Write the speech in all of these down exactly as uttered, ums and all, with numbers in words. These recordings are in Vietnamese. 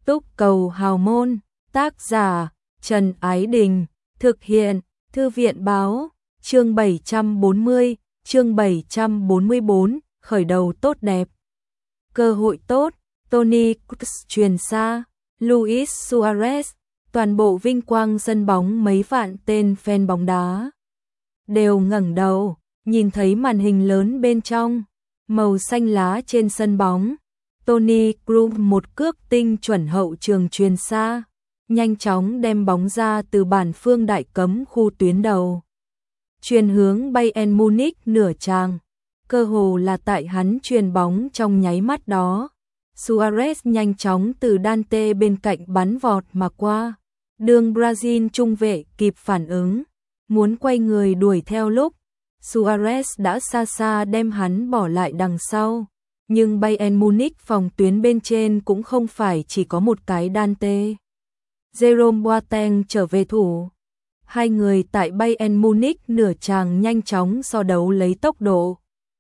Túc cầu hào môn, tác giả Trần Ái Đình, thực hiện Thư viện Báo, chương bảy trăm bốn mươi, chương bảy trăm bốn mươi bốn, khởi đầu tốt đẹp. Cơ hội tốt, Toni Kroos truyền xa, Luis Suarez, toàn bộ vinh quang sân bóng mấy vạn tên fan bóng đá đều ngẩng đầu, nhìn thấy màn hình lớn bên trong, màu xanh lá trên sân bóng. Toni Kroos một cước tinh chuẩn hậu trường truyền xa, nhanh chóng đem bóng ra từ bản phương đại cấm khu tuyến đầu, truyền hướng Bayern Munich nửa tràng. Cơ hồ là tại hắn truyền bóng trong nháy mắt đó, Suarez nhanh chóng từ Dante bên cạnh bắn vọt mà qua. Đường Brazil trung vệ kịp phản ứng, muốn quay người đuổi theo lúc Suarez đã xa xa đem hắn bỏ lại đằng sau. Nhưng Bayern Munich phòng tuyến bên trên cũng không phải chỉ có một cái Dante. Jerome Boateng trở về thủ. Hai người tại Bayern Munich nửa tràng nhanh chóng so đấu lấy tốc độ.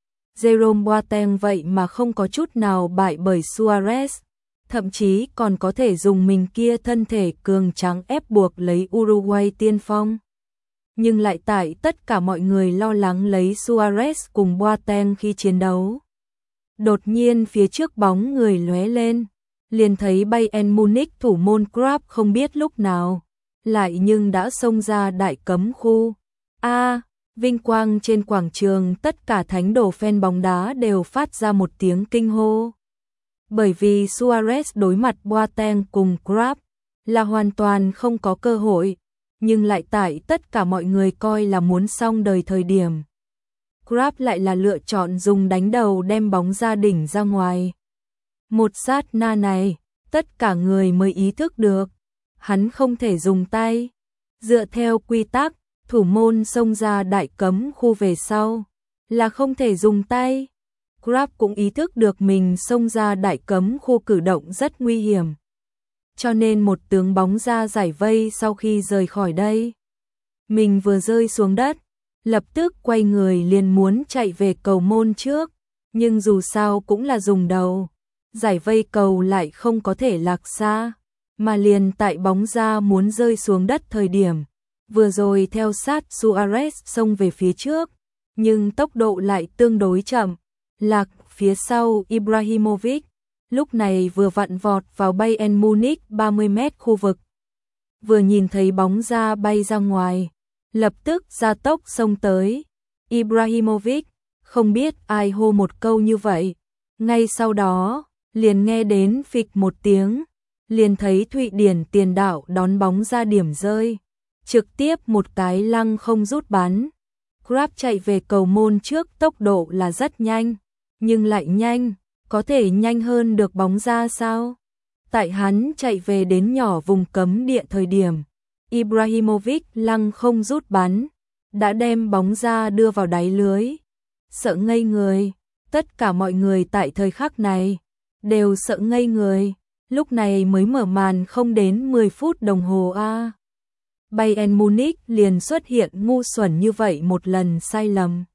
Jerome Boateng vậy mà không có chút nào bại bởi Suarez, thậm chí còn có thể dùng mình kia thân thể cường tráng ép buộc lấy Uruguay tiên phong. Nhưng lại tại tất cả mọi người lo lắng lấy Suarez cùng Boateng khi chiến đấu, đột nhiên phía trước bóng người lóe lên, liền thấy Bayern Munich thủ môn Kroos không biết lúc nào lại nhưng đã xông ra đại cấm khu. A, à, vinh quang trên quảng trường, tất cả thánh đồ fan bóng đá đều phát ra một tiếng kinh hô. Bởi vì Suarez đối mặt Boateng cùng Kroos là hoàn toàn không có cơ hội, nhưng lại tại tất cả mọi người coi là muốn xong đời thời điểm, Kroos lại là lựa chọn dùng đánh đầu đem bóng ra đỉnh ra ngoài. Một sát na này, tất cả người mới ý thức được, hắn không thể dùng tay. Dựa theo quy tắc, thủ môn xông ra đại cấm khu về sau là không thể dùng tay. Kroos cũng ý thức được mình xông ra đại cấm khu cử động rất nguy hiểm, cho nên một tướng bóng ra giải vây sau khi rời khỏi đây, mình vừa rơi xuống đất, lập tức quay người liền muốn chạy về cầu môn trước, nhưng dù sao cũng là dùng đầu, giải vây cầu lại không có thể lạc xa, mà liền tại bóng ra muốn rơi xuống đất thời điểm, vừa rồi theo sát Suarez xông về phía trước, nhưng tốc độ lại tương đối chậm, lạc phía sau Ibrahimovic, lúc này vừa vặn vọt vào Bayern Munich ba mươi mét khu vực. Vừa nhìn thấy bóng ra bay ra ngoài, lập tức gia tốc xông tới. Ibrahimovic, không biết ai hô một câu như vậy. Ngay sau đó, liền nghe đến phịch một tiếng, liền thấy Thụy Điển tiền đạo đón bóng ra điểm rơi, trực tiếp một cái lăng không rút bắn. Kroos chạy về cầu môn trước tốc độ là rất nhanh, nhưng lại nhanh, có thể nhanh hơn được bóng ra sao? Tại hắn chạy về đến nhỏ vùng cấm địa thời điểm, Ibrahimovic lăng không rút bắn, đã đem bóng ra đưa vào đáy lưới. Sợ ngây người, tất cả mọi người tại thời khắc này đều sợ ngây người, lúc này mới mở màn không đến mười phút đồng hồ a. Bayern Munich liền xuất hiện ngu xuẩn như vậy một lần sai lầm.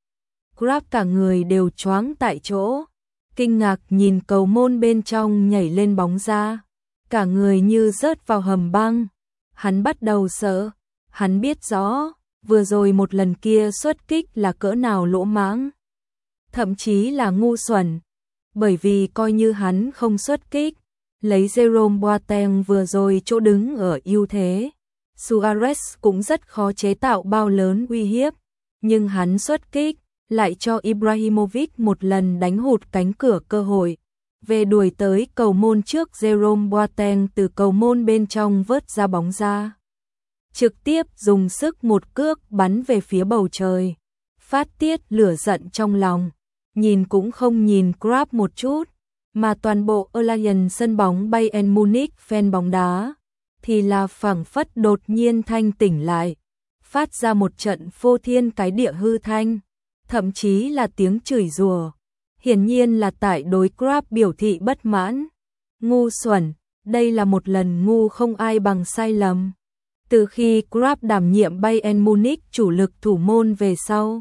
Kroos cả người đều choáng tại chỗ, kinh ngạc nhìn cầu môn bên trong nhảy lên bóng ra, cả người như rớt vào hầm băng. Hắn bắt đầu sợ, hắn biết rõ, vừa rồi một lần kia xuất kích là cỡ nào lỗ mãng, thậm chí là ngu xuẩn, bởi vì coi như hắn không xuất kích, lấy Jerome Boateng vừa rồi chỗ đứng ở ưu thế, Suarez cũng rất khó chế tạo bao lớn uy hiếp, nhưng hắn xuất kích, lại cho Ibrahimovic một lần đánh hụt cánh cửa cơ hội, về đuổi tới cầu môn trước. Jerome Boateng từ cầu môn bên trong vớt ra bóng ra, trực tiếp dùng sức một cước bắn về phía bầu trời, phát tiết lửa giận trong lòng, nhìn cũng không nhìn Kroos một chút, mà toàn bộ Allianz sân bóng Bayern Munich fan bóng đá thì là phảng phất đột nhiên thanh tỉnh lại, phát ra một trận phô thiên cái địa hư thanh, thậm chí là tiếng chửi rủa. Hiển nhiên là tại đối Kroos biểu thị bất mãn. Ngu xuẩn, đây là một lần ngu không ai bằng sai lầm. Từ khi Kroos đảm nhiệm Bayern Munich chủ lực thủ môn về sau,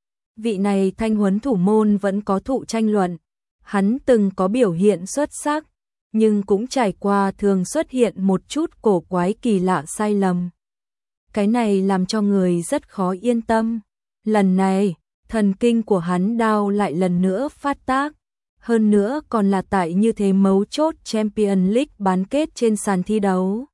vị này thanh huấn thủ môn vẫn có thụ tranh luận. Hắn từng có biểu hiện xuất sắc, nhưng cũng trải qua thường xuất hiện một chút cổ quái kỳ lạ sai lầm. Cái này làm cho người rất khó yên tâm. Lần này, thần kinh của hắn đau lại lần nữa phát tác. Hơn nữa còn là tại như thế mấu chốt Champions League bán kết trên sàn thi đấu.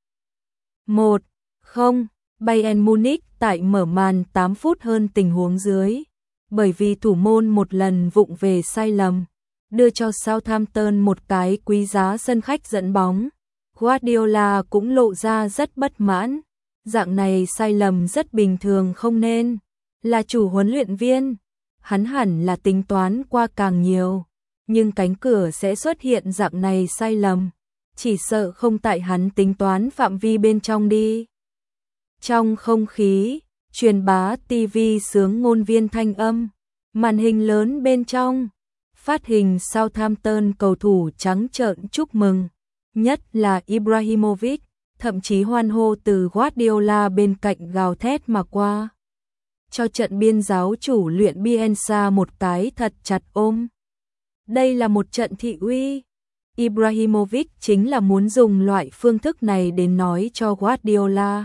một không, Bayern Munich tại mở màn tám phút hơn tình huống dưới. Bởi vì thủ môn một lần vụng về sai lầm, đưa cho Southampton một cái quý giá sân khách dẫn bóng. Guardiola cũng lộ ra rất bất mãn. Dạng này sai lầm rất bình thường không nên. Là chủ huấn luyện viên, hắn hẳn là tính toán qua càng nhiều. Nhưng cánh cửa sẽ xuất hiện dạng này sai lầm. Chỉ sợ không tại hắn tính toán phạm vi bên trong đi. Trong không khí, truyền bá ti vi sướng ngôn viên thanh âm. Màn hình lớn bên trong, phát hình Southampton cầu thủ trắng trợn chúc mừng. Nhất là Ibrahimovic, thậm chí hoan hô từ Guardiola bên cạnh gào thét mà qua. Cho trận biên giáo chủ luyện Bielsa một cái thật chặt ôm. Đây là một trận thị uy. Ibrahimovic chính là muốn dùng loại phương thức này để nói cho Guardiola.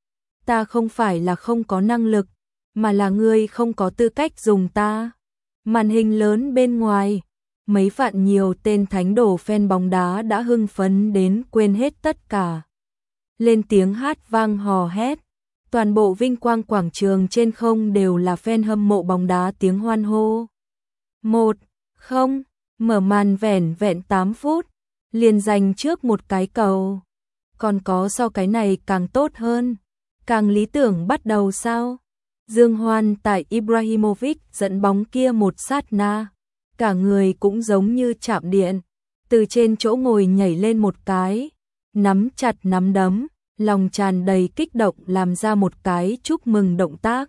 Ta không phải là không có năng lực, mà là ngươi không có tư cách dùng ta. Màn hình lớn bên ngoài, mấy vạn nhiều tên thánh đồ fan bóng đá đã hưng phấn đến quên hết tất cả. Lên tiếng hát vang hò hét, toàn bộ vinh quang quảng trường trên không đều là fan hâm mộ bóng đá tiếng hoan hô. một không, mở màn vẻn vẹn tám phút, liền giành trước một cái cầu. Còn có so cái này càng tốt hơn, càng lý tưởng bắt đầu sao? Dương hoan tại Ibrahimovic dẫn bóng kia một sát na, cả người cũng giống như chạm điện, từ trên chỗ ngồi nhảy lên một cái, nắm chặt nắm đấm, lòng tràn đầy kích động làm ra một cái chúc mừng động tác.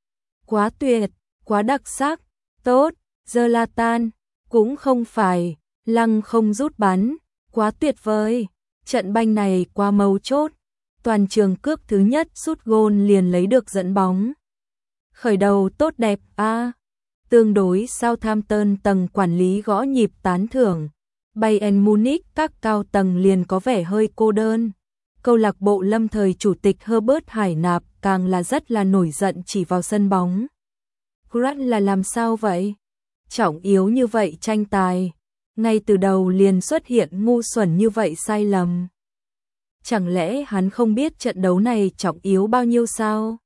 Quá tuyệt, quá đặc sắc, tốt, Zlatan, cũng không phải, lăng không rút bắn, quá tuyệt vời, trận banh này quá mấu chốt, toàn trường cước thứ nhất sút gôn liền lấy được dẫn bóng. Khởi đầu tốt đẹp a. À. Tương đối Southampton tầng quản lý gõ nhịp tán thưởng. Bayern Munich các cao tầng liền có vẻ hơi cô đơn. Câu lạc bộ lâm thời chủ tịch Herbert Hải Nạp càng là rất là nổi giận chỉ vào sân bóng. Grant là làm sao vậy? Trọng yếu như vậy tranh tài, ngay từ đầu liền xuất hiện ngu xuẩn như vậy sai lầm. Chẳng lẽ hắn không biết trận đấu này trọng yếu bao nhiêu sao?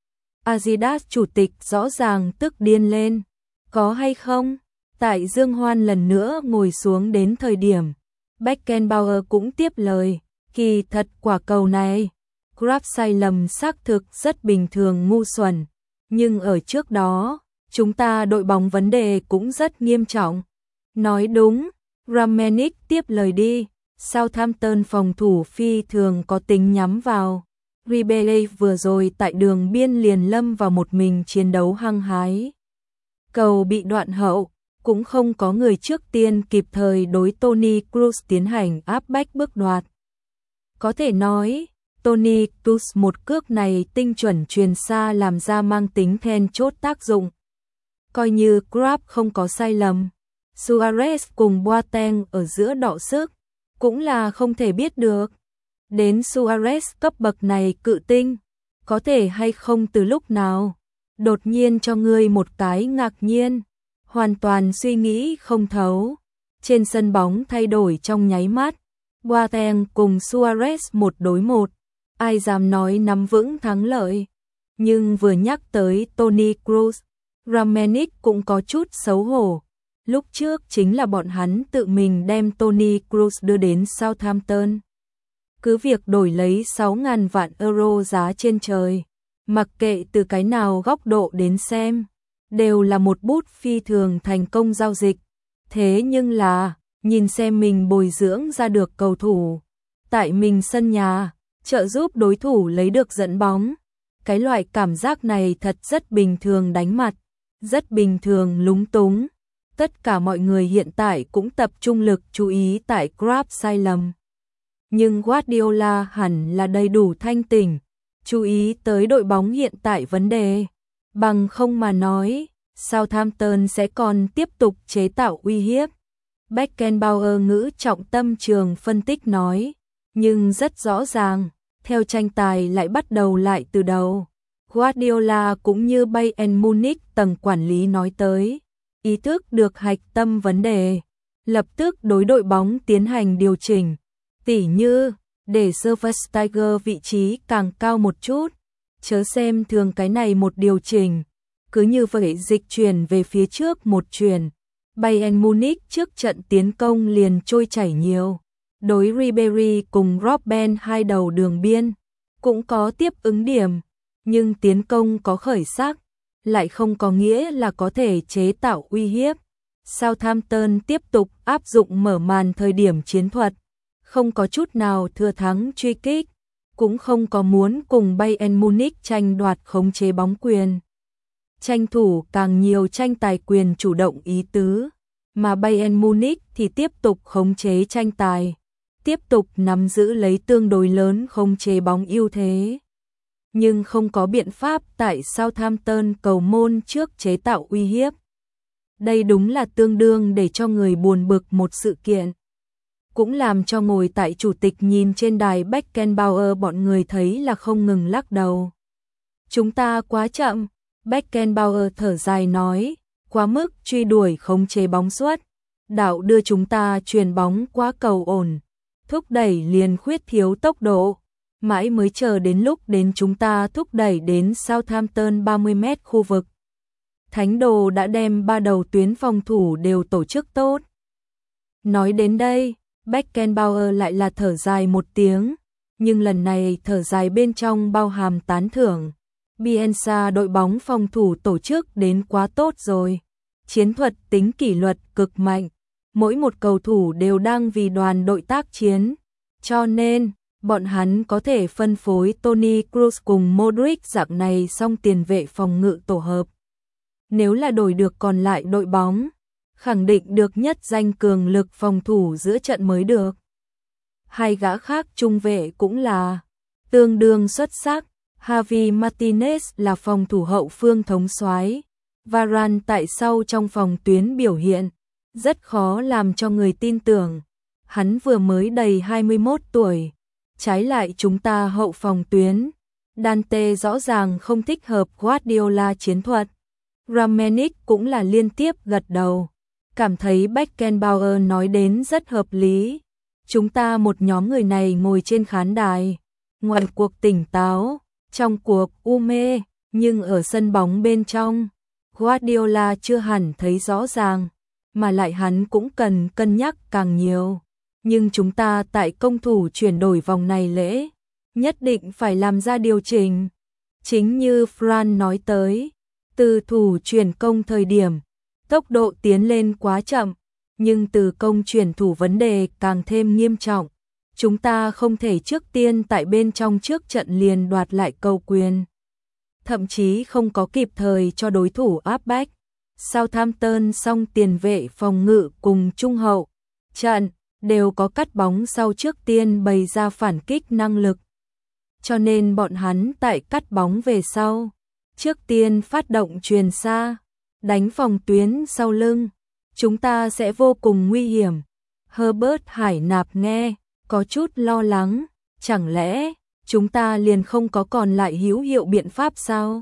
Adidas chủ tịch rõ ràng tức điên lên. Có hay không? Tại Dương Hoan lần nữa ngồi xuống đến thời điểm, Beckenbauer cũng tiếp lời. Kỳ thật quả cầu này, Grab sai lầm xác thực rất bình thường ngu xuẩn. Nhưng ở trước đó, chúng ta đội bóng vấn đề cũng rất nghiêm trọng. Nói đúng, Rangnick tiếp lời đi. Southampton phòng thủ phi thường có tính nhắm vào. Ribery vừa rồi tại đường biên liền lâm vào một mình chiến đấu hăng hái. Cầu bị đoạn hậu, cũng không có người trước tiên kịp thời đối Toni Kroos tiến hành áp bách bước đoạt. Có thể nói, Toni Kroos một cước này tinh chuẩn truyền xa làm ra mang tính then chốt tác dụng. Coi như Krab không có sai lầm, Suarez cùng Boateng ở giữa đọ sức, cũng là không thể biết được. Đến Suarez cấp bậc này cự tinh, có thể hay không từ lúc nào, đột nhiên cho ngươi một cái ngạc nhiên, hoàn toàn suy nghĩ không thấu. Trên sân bóng thay đổi trong nháy mắt, Boateng cùng Suarez một đối một, ai dám nói nắm vững thắng lợi. Nhưng vừa nhắc tới Toni Kroos, Rangnick cũng có chút xấu hổ. Lúc trước chính là bọn hắn tự mình đem Toni Kroos đưa đến Southampton. Cứ việc đổi lấy sáu ngàn vạn euro giá trên trời, mặc kệ từ cái nào góc độ đến xem, đều là một bút phi thường thành công giao dịch. Thế nhưng là, nhìn xem mình bồi dưỡng ra được cầu thủ, tại mình sân nhà, trợ giúp đối thủ lấy được dẫn bóng. Cái loại cảm giác này thật rất bình thường đánh mặt, rất bình thường lúng túng. Tất cả mọi người hiện tại cũng tập trung lực chú ý tại Krab sai lầm. Nhưng Guardiola hẳn là đầy đủ thanh tỉnh, chú ý tới đội bóng hiện tại vấn đề. Bằng không mà nói, Southampton sẽ còn tiếp tục chế tạo uy hiếp. Beckenbauer ngữ trọng tâm trường phân tích nói, nhưng rất rõ ràng, theo tranh tài lại bắt đầu lại từ đầu. Guardiola cũng như Bayern Munich tầng quản lý nói tới, ý thức được hạch tâm vấn đề, lập tức đối đội bóng tiến hành điều chỉnh, tỉ như để Schweinsteiger vị trí càng cao một chút, chớ xem thường cái này một điều chỉnh, cứ như vậy dịch chuyển về phía trước một chuyển. Bayern Munich trước trận tiến công liền trôi chảy nhiều, đối Ribéry cùng Robben hai đầu đường biên, cũng có tiếp ứng điểm, nhưng tiến công có khởi sắc, lại không có nghĩa là có thể chế tạo uy hiếp. Southampton tiếp tục áp dụng mở màn thời điểm chiến thuật, không có chút nào thừa thắng truy kích, cũng không có muốn cùng Bayern Munich tranh đoạt khống chế bóng quyền. Tranh thủ càng nhiều tranh tài quyền chủ động ý tứ, mà Bayern Munich thì tiếp tục khống chế tranh tài, tiếp tục nắm giữ lấy tương đối lớn khống chế bóng ưu thế. Nhưng không có biện pháp tại Southampton cầu môn trước chế tạo uy hiếp. Đây đúng là tương đương để cho người buồn bực một sự kiện. Cũng làm cho ngồi tại chủ tịch nhìn trên đài Beckenbauer bọn người thấy là không ngừng lắc đầu. Chúng ta quá chậm, Beckenbauer thở dài nói, quá mức truy đuổi khống chế bóng suốt, đạo đưa chúng ta truyền bóng quá cầu ổn, thúc đẩy liền khuyết thiếu tốc độ, mãi mới chờ đến lúc đến chúng ta thúc đẩy đến Southampton ba mươi mét khu vực. Thánh đồ đã đem ba đầu tuyến phòng thủ đều tổ chức tốt. Nói đến đây, Beckenbauer lại là thở dài một tiếng, nhưng lần này thở dài bên trong bao hàm tán thưởng. Bielsa đội bóng phòng thủ tổ chức đến quá tốt rồi. Chiến thuật tính kỷ luật cực mạnh. Mỗi một cầu thủ đều đang vì đoàn đội tác chiến. Cho nên, bọn hắn có thể phân phối Toni Kroos cùng Modric dạng này song tiền vệ phòng ngự tổ hợp. Nếu là đổi được còn lại đội bóng, khẳng định được nhất danh cường lực phòng thủ giữa trận mới được. Hai gã khác trung vệ cũng là tương đương xuất sắc. Javi Martinez là phòng thủ hậu phương thống soái, Varane tại sau trong phòng tuyến biểu hiện rất khó làm cho người tin tưởng. Hắn vừa mới đầy hai mươi mốt tuổi, trái lại chúng ta hậu phòng tuyến, Dante rõ ràng không thích hợp Guardiola chiến thuật. Rangnick cũng là liên tiếp gật đầu, cảm thấy Beckenbauer nói đến rất hợp lý. Chúng ta một nhóm người này ngồi trên khán đài, ngoài cuộc tỉnh táo, trong cuộc u mê, nhưng ở sân bóng bên trong, Guardiola chưa hẳn thấy rõ ràng, mà lại hắn cũng cần cân nhắc càng nhiều. Nhưng chúng ta tại công thủ chuyển đổi vòng này lễ, nhất định phải làm ra điều chỉnh. Chính như Fran nói tới, từ thủ chuyển công thời điểm, tốc độ tiến lên quá chậm, nhưng từ công chuyển thủ vấn đề càng thêm nghiêm trọng. Chúng ta không thể trước tiên tại bên trong trước trận liền đoạt lại cầu quyền. Thậm chí không có kịp thời cho đối thủ áp bách. Southampton song tiền vệ phòng ngự cùng trung hậu trận đều có cắt bóng sau trước tiên bày ra phản kích năng lực. Cho nên bọn hắn tại cắt bóng về sau, trước tiên phát động truyền xa, đánh phòng tuyến sau lưng. Chúng ta sẽ vô cùng nguy hiểm. Herbert Hải Nạp nghe, có chút lo lắng, chẳng lẽ chúng ta liền không có còn lại hữu hiệu biện pháp sao?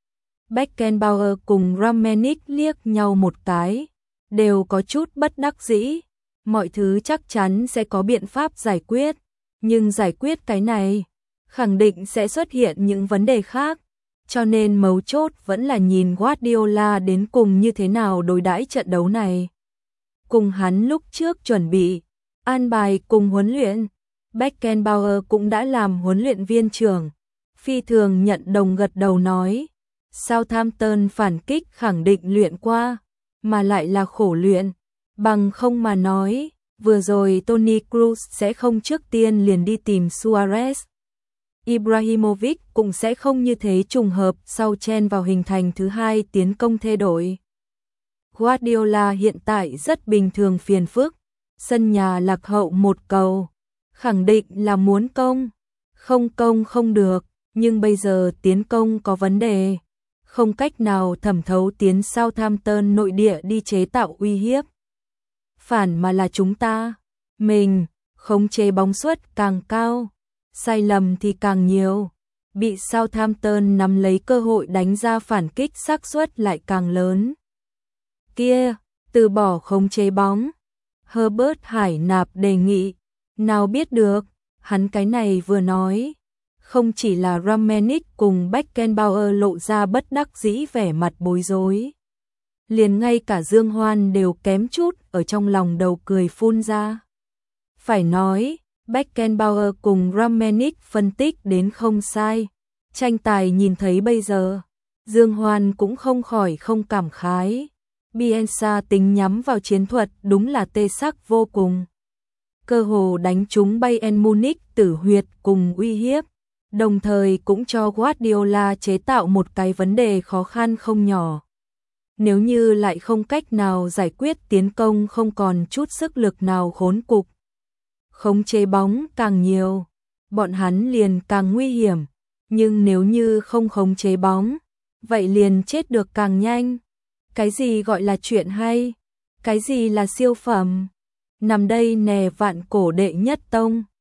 Beckenbauer cùng Rangnick liếc nhau một cái, đều có chút bất đắc dĩ. Mọi thứ chắc chắn sẽ có biện pháp giải quyết, nhưng giải quyết cái này, khẳng định sẽ xuất hiện những vấn đề khác. Cho nên mấu chốt vẫn là nhìn Guardiola đến cùng như thế nào đối đãi trận đấu này. Cùng hắn lúc trước chuẩn bị, an bài cùng huấn luyện, Beckenbauer cũng đã làm huấn luyện viên trưởng. Phi thường nhận đồng gật đầu nói, Southampton phản kích khẳng định luyện qua, mà lại là khổ luyện. Bằng không mà nói, vừa rồi Toni Kroos sẽ không trước tiên liền đi tìm Suarez. Ibrahimovic cũng sẽ không như thế trùng hợp sau chen vào hình thành thứ hai tiến công thay đổi. Guardiola hiện tại rất bình thường phiền phức, sân nhà lạc hậu một cầu, khẳng định là muốn công, không công không được, nhưng bây giờ tiến công có vấn đề, không cách nào thẩm thấu tiến Southampton nội địa đi chế tạo uy hiếp. phản mà là chúng ta. Mình, khống chế bóng suất càng cao, sai lầm thì càng nhiều. Bị Southampton nắm lấy cơ hội đánh ra phản kích xác suất lại càng lớn. Kia, từ bỏ khống chế bóng. Herbert Hải Nạp đề nghị. Nào biết được, hắn cái này vừa nói. Không chỉ là Rangnick cùng Beckenbauer lộ ra bất đắc dĩ vẻ mặt bối rối. Liền ngay cả Dương Hoan đều kém chút ở trong lòng đầu cười phun ra. Phải nói, Beckenbauer cùng Rangnick phân tích đến không sai. Tranh tài nhìn thấy bây giờ, Dương Hoan cũng không khỏi không cảm khái. Bielsa tính nhắm vào chiến thuật đúng là tê sắc vô cùng. Cơ hồ đánh trúng Bayern Munich tử huyệt cùng uy hiếp, đồng thời cũng cho Guardiola chế tạo một cái vấn đề khó khăn không nhỏ. Nếu như lại không cách nào giải quyết tiến công không còn chút sức lực nào khốn cục. Khống chế bóng càng nhiều, bọn hắn liền càng nguy hiểm, nhưng nếu như không khống chế bóng, vậy liền chết được càng nhanh. Cái gì gọi là chuyện hay? Cái gì là siêu phẩm? Nằm đây nè vạn cổ đệ nhất tông.